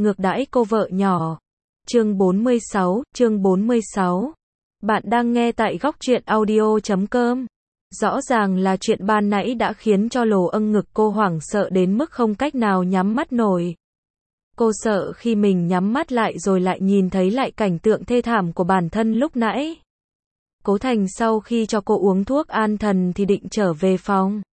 ngược đãi cô vợ nhỏ. Chương 46. Bạn đang nghe tại góc truyện audio.com. Rõ ràng là chuyện ban nãy đã khiến cho lồ âng ngực cô hoảng sợ đến mức không cách nào nhắm mắt nổi. Cô sợ khi mình nhắm mắt lại rồi lại nhìn thấy lại cảnh tượng thê thảm của bản thân lúc nãy. Cố Thành sau khi cho cô uống thuốc an thần thì định trở về phòng.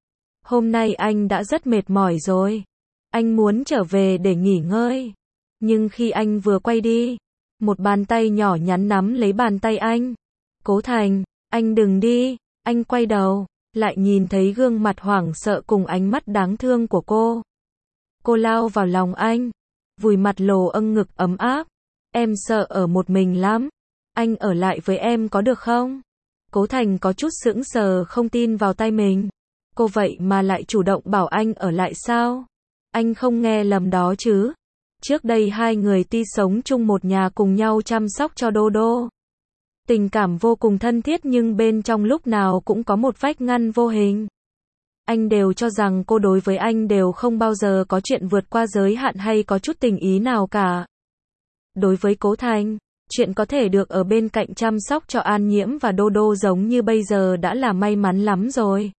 Hôm nay anh đã rất mệt mỏi rồi. Anh muốn trở về để nghỉ ngơi. Nhưng khi anh vừa quay đi, một bàn tay nhỏ nhắn nắm lấy bàn tay anh. Cố Thành, anh đừng đi. Anh quay đầu, lại nhìn thấy gương mặt hoảng sợ cùng ánh mắt đáng thương của cô. Cô lao vào lòng anh, vùi mặt lồ âng ngực ấm áp. Em sợ ở một mình lắm. Anh ở lại với em có được không? Cố Thành có chút sững sờ không tin vào tay mình. Cô vậy mà lại chủ động bảo anh ở lại sao? Anh không nghe lầm đó chứ? Trước đây hai người tuy sống chung một nhà cùng nhau chăm sóc cho Đô Đô. Tình cảm vô cùng thân thiết nhưng bên trong lúc nào cũng có một vách ngăn vô hình. Anh đều cho rằng cô đối với anh đều không bao giờ có chuyện vượt qua giới hạn hay có chút tình ý nào cả. Đối với Cố Thành, chuyện có thể được ở bên cạnh chăm sóc cho An Nhiễm và Đô Đô giống như bây giờ đã là may mắn lắm rồi.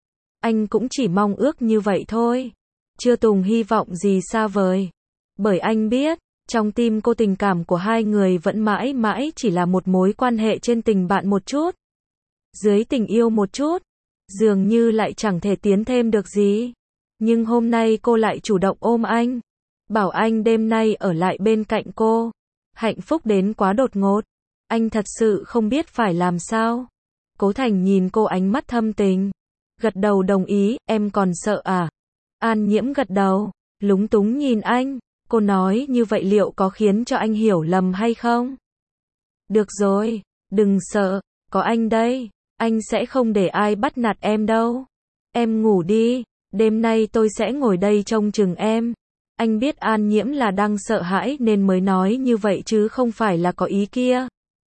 Anh cũng chỉ mong ước như vậy thôi. Chưa từng hy vọng gì xa vời. Bởi anh biết, trong tim cô tình cảm của hai người vẫn mãi mãi chỉ là một mối quan hệ trên tình bạn một chút. Dưới tình yêu một chút. Dường như lại chẳng thể tiến thêm được gì. Nhưng hôm nay cô lại chủ động ôm anh. Bảo anh đêm nay ở lại bên cạnh cô. Hạnh phúc đến quá đột ngột. Anh thật sự không biết phải làm sao. Cố Thành nhìn cô ánh mắt thâm tình. Gật đầu đồng ý, em còn sợ à? An Nhiễm gật đầu, lúng túng nhìn anh. Cô nói như vậy liệu có khiến cho anh hiểu lầm hay không? Được rồi, đừng sợ, có anh đây. Anh sẽ không để ai bắt nạt em đâu. Em ngủ đi, đêm nay tôi sẽ ngồi đây trông chừng em. Anh biết An Nhiễm là đang sợ hãi nên mới nói như vậy chứ không phải là có ý kia.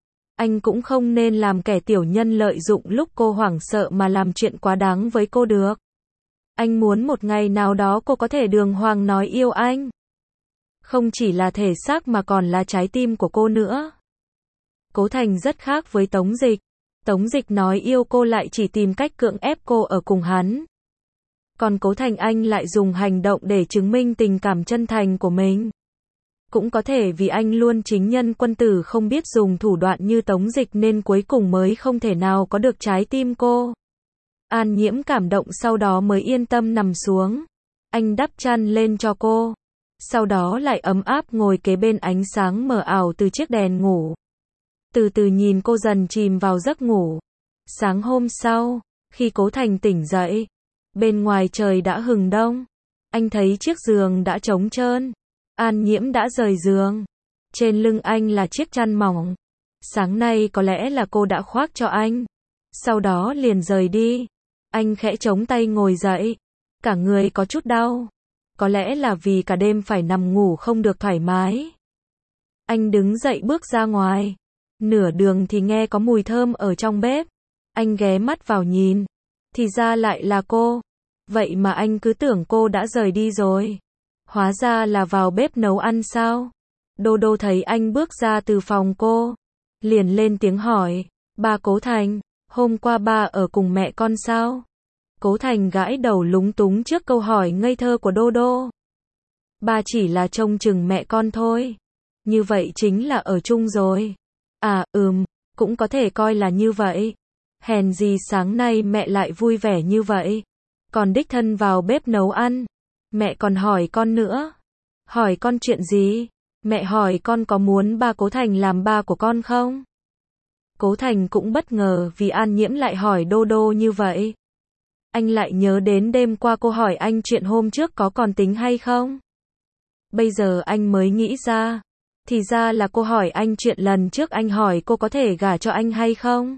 Anh cũng không nên làm kẻ tiểu nhân lợi dụng lúc cô hoảng sợ mà làm chuyện quá đáng với cô được. Anh muốn một ngày nào đó cô có thể đường hoàng nói yêu anh. Không chỉ là thể xác mà còn là trái tim của cô nữa. Cố Thành rất khác với Tống Dịch. Tống Dịch nói yêu cô lại chỉ tìm cách cưỡng ép cô ở cùng hắn. Còn Cố Thành anh lại dùng hành động để chứng minh tình cảm chân thành của mình. Cũng có thể vì anh luôn chính nhân quân tử không biết dùng thủ đoạn như Tống Dịch nên cuối cùng mới không thể nào có được trái tim cô. An Nhiễm cảm động sau đó mới yên tâm nằm xuống. Anh đắp chăn lên cho cô. Sau đó lại ấm áp ngồi kế bên ánh sáng mờ ảo từ chiếc đèn ngủ. Từ từ nhìn cô dần chìm vào giấc ngủ. Sáng hôm sau, khi Cố Thành tỉnh dậy, bên ngoài trời đã hừng đông. Anh thấy chiếc giường đã trống trơn. An Nhiễm đã rời giường. Trên lưng anh là chiếc chăn mỏng. Sáng nay có lẽ là cô đã khoác cho anh. Sau đó liền rời đi. Anh khẽ chống tay ngồi dậy. Cả người có chút đau. Có lẽ là vì cả đêm phải nằm ngủ không được thoải mái. Anh đứng dậy bước ra ngoài. Nửa đường thì nghe có mùi thơm ở trong bếp. Anh ghé mắt vào nhìn. Thì ra lại là cô. Vậy mà anh cứ tưởng cô đã rời đi rồi. Hóa ra là vào bếp nấu ăn sao? Đô Đô thấy anh bước ra từ phòng cô. Liền lên tiếng hỏi. Ba Cố Thành, hôm qua ba ở cùng mẹ con sao? Cố Thành gãi đầu lúng túng trước câu hỏi ngây thơ của Đô Đô. Ba chỉ là trông chừng mẹ con thôi. Như vậy chính là ở chung rồi. À, cũng có thể coi là như vậy. Hèn gì sáng nay mẹ lại vui vẻ như vậy. Còn đích thân vào bếp nấu ăn. Mẹ còn hỏi con nữa. Hỏi con chuyện gì? Mẹ hỏi con có muốn ba Cố Thành làm ba của con không? Cố Thành cũng bất ngờ vì An Nhiễm lại hỏi Đô Đô như vậy. Anh lại nhớ đến đêm qua cô hỏi anh chuyện hôm trước có còn tính hay không? Bây giờ anh mới nghĩ ra. Thì ra là cô hỏi anh chuyện lần trước anh hỏi cô có thể gả cho anh hay không?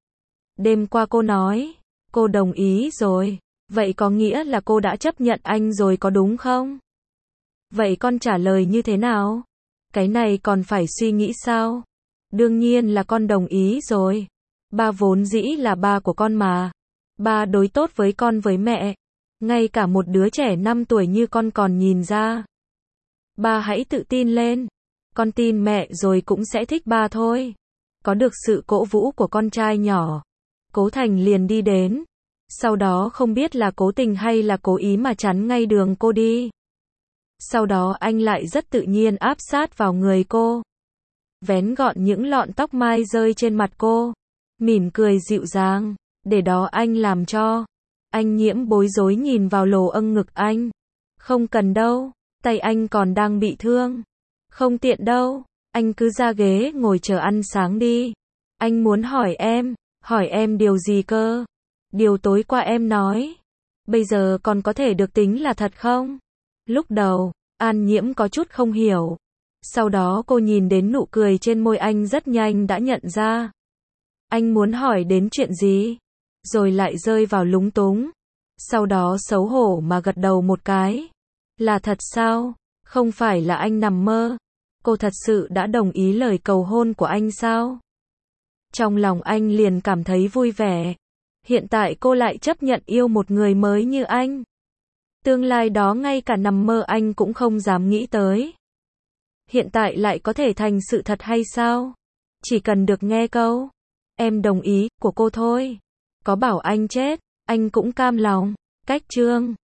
Đêm qua cô nói, cô đồng ý rồi. Vậy có nghĩa là cô đã chấp nhận anh rồi có đúng không? Vậy con trả lời như thế nào? Cái này còn phải suy nghĩ sao? Đương nhiên là con đồng ý rồi. Ba vốn dĩ là ba của con mà. Ba đối tốt với con với mẹ. Ngay cả một đứa trẻ 5 tuổi như con còn nhìn ra. Ba hãy tự tin lên. Con tin mẹ rồi cũng sẽ thích ba thôi. Có được sự cổ vũ của con trai nhỏ, Cố Thành liền đi đến. Sau đó không biết là cố tình hay là cố ý mà chắn ngay đường cô đi. Sau đó anh lại rất tự nhiên áp sát vào người cô, vén gọn những lọn tóc mai rơi trên mặt cô, mỉm cười dịu dàng, để đó anh làm cho. Anh Nhiễm bối rối nhìn vào lồ âng ngực anh. Không cần đâu, tay anh còn đang bị thương. Không tiện đâu, anh cứ ra ghế ngồi chờ ăn sáng đi. Anh muốn hỏi em điều gì cơ? Điều tối qua em nói. Bây giờ còn có thể được tính là thật không? Lúc đầu, An Nhiễm có chút không hiểu. Sau đó cô nhìn đến nụ cười trên môi anh rất nhanh đã nhận ra. Anh muốn hỏi đến chuyện gì? Rồi lại rơi vào lúng túng. Sau đó xấu hổ mà gật đầu một cái. Là thật sao? Không phải là anh nằm mơ. Cô thật sự đã đồng ý lời cầu hôn của anh sao? Trong lòng anh liền cảm thấy vui vẻ. Hiện tại cô lại chấp nhận yêu một người mới như anh. Tương lai đó ngay cả nằm mơ anh cũng không dám nghĩ tới. Hiện tại lại có thể thành sự thật hay sao? Chỉ cần được nghe câu em đồng ý của cô thôi. Có bảo anh chết, anh cũng cam lòng. Cách chương